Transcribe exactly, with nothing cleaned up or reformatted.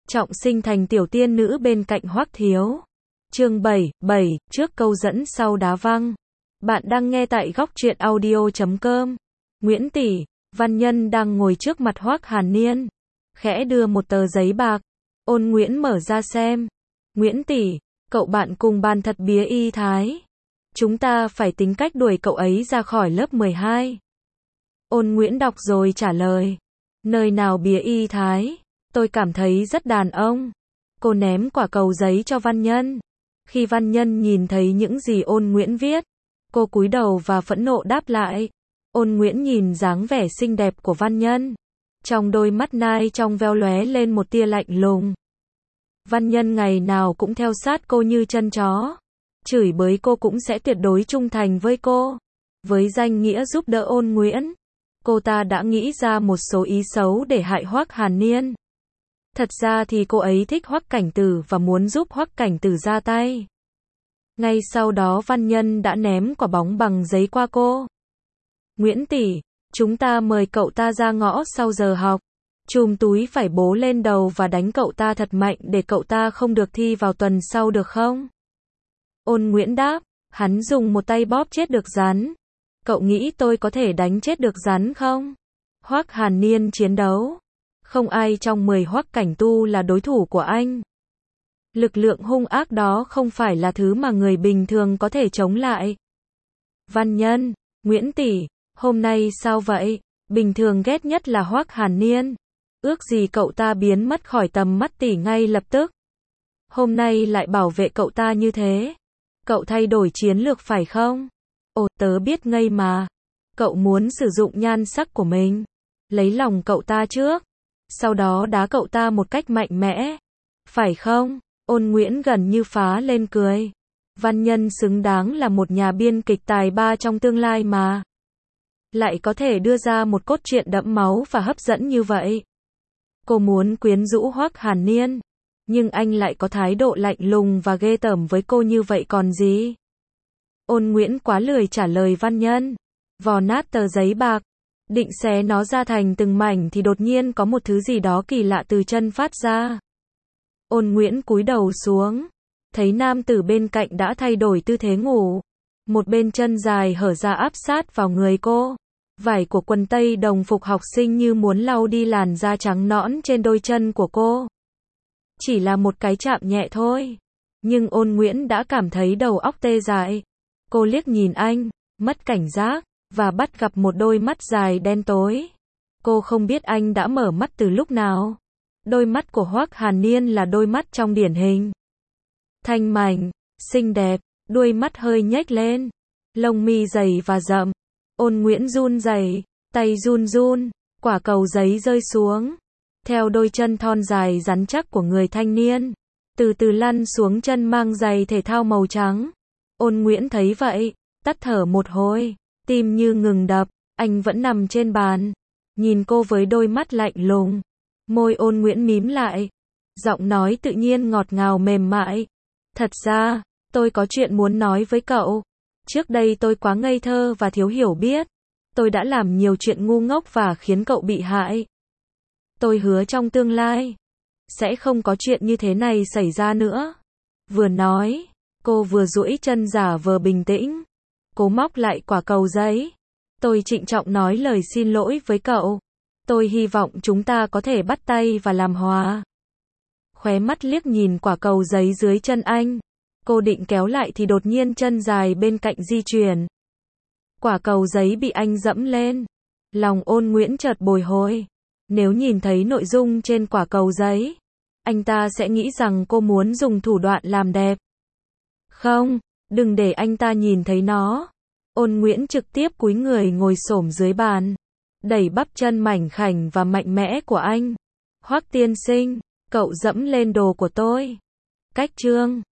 trọng sinh thành tiểu tiên nữ bên cạnh Hoắc Thiếu. Chương bảy, bảy, trước câu dẫn sau đá văng. Bạn đang nghe tại góc truyện audio chấm com. Nguyễn tỷ, Văn Nhân đang ngồi trước mặt Hoắc Hàn Niên, khẽ đưa một tờ giấy bạc. Ôn Nguyễn mở ra xem. Nguyễn tỷ, cậu bạn cùng ban thật bía y thái. Chúng ta phải tính cách đuổi cậu ấy ra khỏi lớp mười hai. Ôn Nguyễn đọc rồi trả lời. Nơi nào bía y thái, tôi cảm thấy rất đàn ông. Cô ném quả cầu giấy cho Văn Nhân. Khi Văn Nhân nhìn thấy những gì Ôn Nguyễn viết, cô cúi đầu và phẫn nộ đáp lại. Ôn Nguyễn nhìn dáng vẻ xinh đẹp của Văn Nhân, trong đôi mắt nai trong veo lóe lên một tia lạnh lùng. Văn Nhân ngày nào cũng theo sát cô như chân chó, chửi bới cô cũng sẽ tuyệt đối trung thành với cô. Với danh nghĩa giúp đỡ Ôn Nguyễn, cô ta đã nghĩ ra một số ý xấu để hại Hoắc Hàn Niên. Thật ra thì cô ấy thích Hoắc Cảnh Tử và muốn giúp Hoắc Cảnh Tử ra tay. Ngay sau đó Văn Nhân đã ném quả bóng bằng giấy qua cô. Nguyễn tỷ, chúng ta mời cậu ta ra ngõ sau giờ học. Chùm túi phải bố lên đầu và đánh cậu ta thật mạnh để cậu ta không được thi vào tuần sau được không? Ôn Nguyễn đáp, hắn dùng một tay bóp chết được rắn. Cậu nghĩ tôi có thể đánh chết được rắn không? Hoắc Hàn Niên chiến đấu. Không ai trong mười Hoắc Cảnh Tu là đối thủ của anh. Lực lượng hung ác đó không phải là thứ mà người bình thường có thể chống lại. Văn Nhân, Nguyễn tỷ, hôm nay sao vậy? Bình thường ghét nhất là Hoắc Hàn Niên. Ước gì cậu ta biến mất khỏi tầm mắt tỷ ngay lập tức. Hôm nay lại bảo vệ cậu ta như thế. Cậu thay đổi chiến lược phải không? Ồ, tớ biết ngây mà. Cậu muốn sử dụng nhan sắc của mình, lấy lòng cậu ta trước, sau đó đá cậu ta một cách mạnh mẽ, phải không? Ôn Nguyễn gần như phá lên cười. Văn Nhân xứng đáng là một nhà biên kịch tài ba trong tương lai mà. Lại có thể đưa ra một cốt truyện đẫm máu và hấp dẫn như vậy. Cô muốn quyến rũ Hoắc Hàn Niên, nhưng anh lại có thái độ lạnh lùng và ghê tởm với cô như vậy còn gì? Ôn Nguyễn quá lười trả lời Văn Nhân, vò nát tờ giấy bạc, định xé nó ra thành từng mảnh thì đột nhiên có một thứ gì đó kỳ lạ từ chân phát ra. Ôn Nguyễn cúi đầu xuống, thấy nam tử bên cạnh đã thay đổi tư thế ngủ. Một bên chân dài hở ra áp sát vào người cô. Vải của quần tây đồng phục học sinh như muốn lau đi làn da trắng nõn trên đôi chân của cô. Chỉ là một cái chạm nhẹ thôi, nhưng Ôn Nguyễn đã cảm thấy đầu óc tê dại. Cô liếc nhìn anh, mất cảnh giác, và bắt gặp một đôi mắt dài đen tối. Cô không biết anh đã mở mắt từ lúc nào. Đôi mắt của Hoắc Hàn Niên là đôi mắt trong điển hình. Thanh mảnh, xinh đẹp, đuôi mắt hơi nhếch lên, lông mi dày và rậm. Ôn Nguyễn run rẩy, tay run run, quả cầu giấy rơi xuống. Theo đôi chân thon dài rắn chắc của người thanh niên, từ từ lăn xuống chân mang giày thể thao màu trắng. Ôn Nguyễn thấy vậy, tắt thở một hồi, tim như ngừng đập, anh vẫn nằm trên bàn, nhìn cô với đôi mắt lạnh lùng. Môi Ôn Nguyễn mím lại, giọng nói tự nhiên ngọt ngào mềm mại. Thật ra, tôi có chuyện muốn nói với cậu. Trước đây tôi quá ngây thơ và thiếu hiểu biết. Tôi đã làm nhiều chuyện ngu ngốc và khiến cậu bị hại. Tôi hứa trong tương lai, sẽ không có chuyện như thế này xảy ra nữa. Vừa nói, cô vừa duỗi chân giả vờ bình tĩnh. Cố móc lại quả cầu giấy. Tôi trịnh trọng nói lời xin lỗi với cậu. Tôi hy vọng chúng ta có thể bắt tay và làm hòa. Khóe mắt liếc nhìn quả cầu giấy dưới chân anh. Cô định kéo lại thì đột nhiên chân dài bên cạnh di chuyển. Quả cầu giấy bị anh dẫm lên. Lòng Ôn Nguyễn chợt bồi hồi. Nếu nhìn thấy nội dung trên quả cầu giấy, anh ta sẽ nghĩ rằng cô muốn dùng thủ đoạn làm đẹp. Không, đừng để anh ta nhìn thấy nó. Ôn Nguyễn trực tiếp cúi người ngồi xổm dưới bàn, đẩy bắp chân mảnh khảnh và mạnh mẽ của anh. Hoắc tiên sinh, cậu dẫm lên đồ của tôi. Cách chương